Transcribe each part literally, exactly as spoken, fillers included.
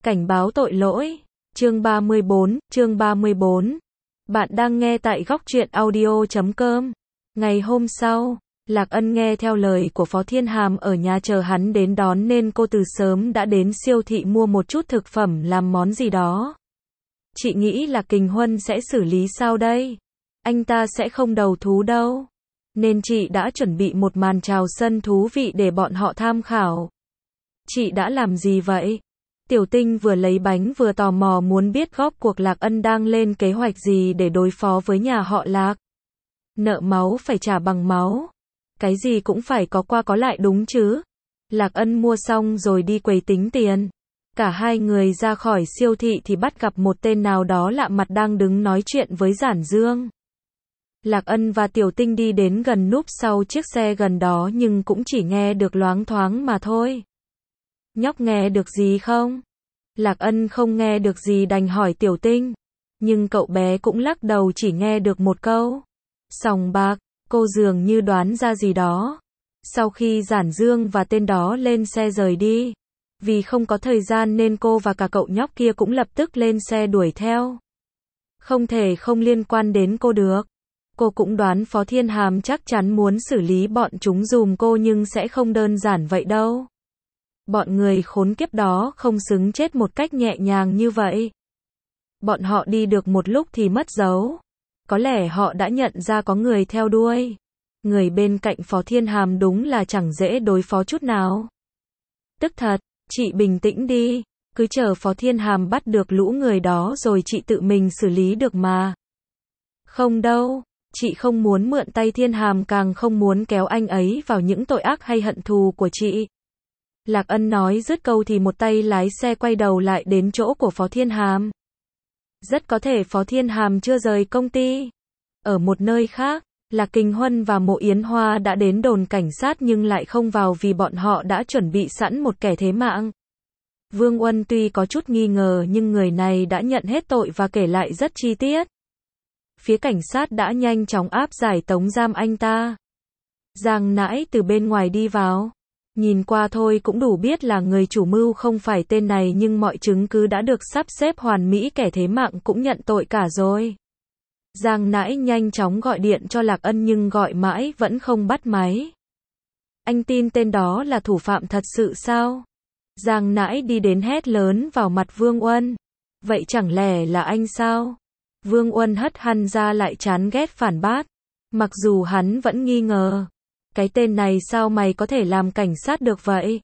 Cảnh báo tội lỗi. Chương ba mươi bốn, chương ba mươi bốn. Bạn đang nghe tại góc truyện audio chấm com. Ngày hôm sau, Lạc Ân nghe theo lời của Phó Thiên Hàm ở nhà chờ hắn đến đón nên cô từ sớm đã đến siêu thị mua một chút thực phẩm làm món gì đó. Chị nghĩ là Kình Huân sẽ xử lý sao đây? Anh ta sẽ không đầu thú đâu. Nên chị đã chuẩn bị một màn chào sân thú vị để bọn họ tham khảo. Chị đã làm gì vậy? Tiểu Tinh vừa lấy bánh vừa tò mò muốn biết góp cuộc Lạc Ân đang lên kế hoạch gì để đối phó với nhà họ Lạc. Nợ máu phải trả bằng máu. Cái gì cũng phải có qua có lại đúng chứ. Lạc Ân mua xong rồi đi quầy tính tiền. Cả hai người ra khỏi siêu thị thì bắt gặp một tên nào đó lạ mặt đang đứng nói chuyện với Giản Dương. Lạc Ân và Tiểu Tinh đi đến gần núp sau chiếc xe gần đó nhưng cũng chỉ nghe được loáng thoáng mà thôi. Nhóc nghe được gì không? Lạc Ân không nghe được gì đành hỏi Tiểu Tinh. Nhưng cậu bé cũng lắc đầu chỉ nghe được một câu. Sòng bạc, cô dường như đoán ra gì đó. Sau khi Giản Dương và tên đó lên xe rời đi. Vì không có thời gian nên cô và cả cậu nhóc kia cũng lập tức lên xe đuổi theo. Không thể không liên quan đến cô được. Cô cũng đoán Phó Thiên Hàm chắc chắn muốn xử lý bọn chúng dùm cô nhưng sẽ không đơn giản vậy đâu. Bọn người khốn kiếp đó không xứng chết một cách nhẹ nhàng như vậy. Bọn họ đi được một lúc thì mất dấu. Có lẽ họ đã nhận ra có người theo đuôi. Người bên cạnh Phó Thiên Hàm đúng là chẳng dễ đối phó chút nào. Tức thật, chị bình tĩnh đi. Cứ chờ Phó Thiên Hàm bắt được lũ người đó rồi chị tự mình xử lý được mà. Không đâu, chị không muốn mượn tay Thiên Hàm càng không muốn kéo anh ấy vào những tội ác hay hận thù của chị. Lạc Ân nói dứt câu thì một tay lái xe quay đầu lại đến chỗ của Phó Thiên Hàm. Rất có thể Phó Thiên Hàm chưa rời công ty. Ở một nơi khác, Lạc Kình Huân và Mộ Yến Hoa đã đến đồn cảnh sát nhưng lại không vào vì bọn họ đã chuẩn bị sẵn một kẻ thế mạng. Vương Uân tuy có chút nghi ngờ nhưng người này đã nhận hết tội và kể lại rất chi tiết. Phía cảnh sát đã nhanh chóng áp giải tống giam anh ta. Giang Nãi từ bên ngoài đi vào. Nhìn qua thôi cũng đủ biết là người chủ mưu không phải tên này nhưng mọi chứng cứ đã được sắp xếp hoàn mỹ, kẻ thế mạng cũng nhận tội cả rồi. Giang Nãi nhanh chóng gọi điện cho Lạc Ân nhưng gọi mãi vẫn không bắt máy. Anh tin tên đó là thủ phạm thật sự sao? Giang Nãi đi đến hét lớn vào mặt Vương Uân. Vậy chẳng lẽ là anh sao? Vương Uân hất hằn ra lại chán ghét phản bác. Mặc dù hắn vẫn nghi ngờ. Cái tên này sao mày có thể làm cảnh sát được vậy?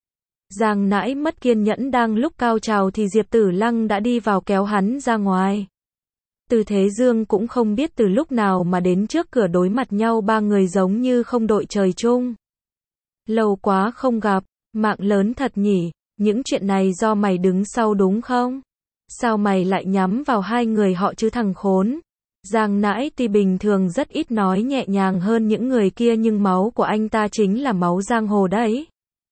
Giang Nãi mất kiên nhẫn đang lúc cao trào thì Diệp Tử Lăng đã đi vào kéo hắn ra ngoài. Từ Thế Dương cũng không biết từ lúc nào mà đến trước cửa đối mặt nhau ba người giống như không đội trời chung. Lâu quá không gặp, mạng lớn thật nhỉ, những chuyện này do mày đứng sau đúng không? Sao mày lại nhắm vào hai người họ chứ thằng khốn? Giang Nãi tuy bình thường rất ít nói nhẹ nhàng hơn những người kia nhưng máu của anh ta chính là máu giang hồ đấy.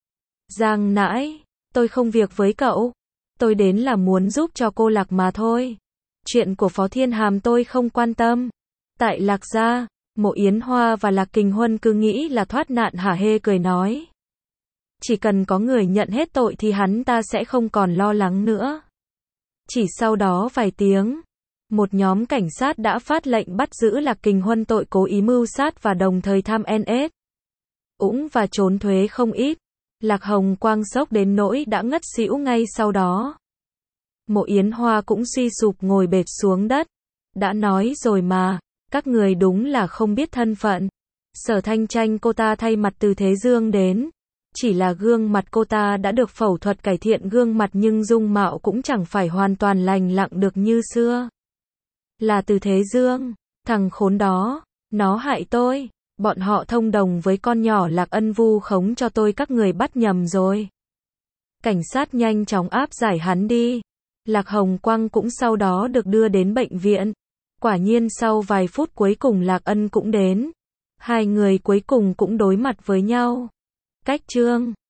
Giang Nãi, tôi không việc với cậu. Tôi đến là muốn giúp cho cô Lạc mà thôi. Chuyện của Phó Thiên Hàm tôi không quan tâm. Tại Lạc gia, Mộ Yến Hoa và Lạc Kình Huân cứ nghĩ là thoát nạn hả hê cười nói. Chỉ cần có người nhận hết tội thì hắn ta sẽ không còn lo lắng nữa. Chỉ sau đó vài tiếng, một nhóm cảnh sát đã phát lệnh bắt giữ Lạc Kình Huân tội cố ý mưu sát và đồng thời tham en ét. Ũng và trốn thuế không ít. Lạc Hồng Quang sốc đến nỗi đã ngất xỉu ngay sau đó. Mộ Yến Hoa cũng suy sụp ngồi bệt xuống đất. Đã nói rồi mà, các người đúng là không biết thân phận. Sở Thanh Tranh cô ta thay mặt từ Thế Dương đến. Chỉ là gương mặt cô ta đã được phẫu thuật cải thiện gương mặt nhưng dung mạo cũng chẳng phải hoàn toàn lành lặn được như xưa. Là Từ Thế Dương, thằng khốn đó, nó hại tôi, bọn họ thông đồng với con nhỏ Lạc Ân vu khống cho tôi, các người bắt nhầm rồi. Cảnh sát nhanh chóng áp giải hắn đi. Lạc Hồng Quang cũng sau đó được đưa đến bệnh viện. Quả nhiên sau vài phút cuối cùng Lạc Ân cũng đến. Hai người cuối cùng cũng đối mặt với nhau. Cách chương